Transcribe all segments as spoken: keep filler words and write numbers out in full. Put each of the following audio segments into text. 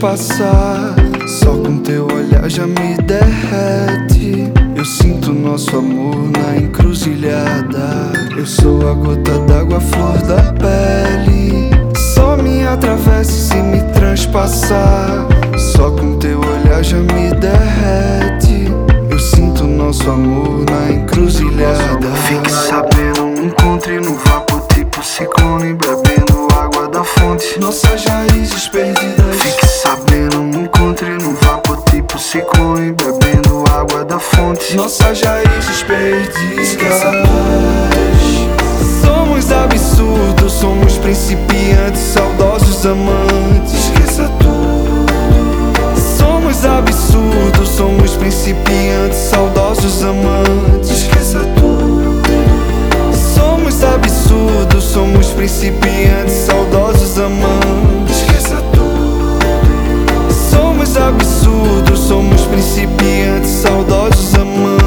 transpassar. Só com teu olhar já me derrete. Eu sinto nosso amor na encruzilhada. Eu sou a gota d'água, a flor da pele. Só me atravesse se me transpassar. Só com teu olhar já me derrete. Eu sinto nosso amor na encruzilhada. Fique sabendo, me encontre no vapor tipo ciclone, bebendo água da fonte. Nossas raízes perdidas. Fique sabendo, me encontre no vapor tipo ciclone, bebendo água da fonte. Nossas raízes perdidas. Esqueça tudo. Somos absurdos, somos principiantes, saudosos amantes. Esqueça tudo. Somos absurdos, somos principiantes, saudosos amantes. Esqueça tudo. Somos absurdos, somos principiantes, saudosos amantes. Esqueça tudo. Somos absurdos, somos principiantes, saudosos amantes.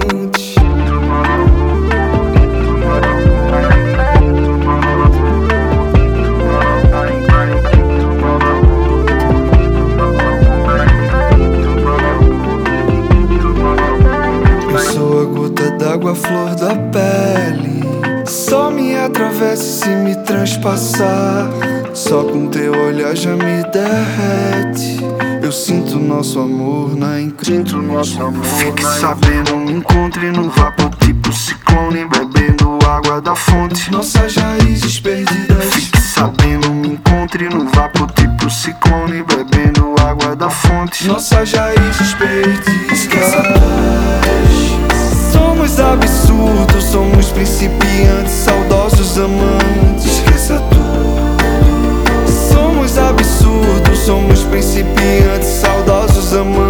Eu sou a gota d'água, a flor da pele. Só me atravesse se me transpassar. Só com teu olhar já me derrete. Eu sinto nosso amor na encruzilhada. Fique sabendo, me encontre no vapor tipo ciclone, bebendo água da fonte. Nossas raízes perdidas. Fique sabendo, me encontre no vapor tipo ciclone, bebendo água da fonte. Nossas raízes perdidas. Somos absurdos, somos principiantes, saudosos amantes. Esqueça tudo. Somos absurdos, somos principiantes, saudosos amantes.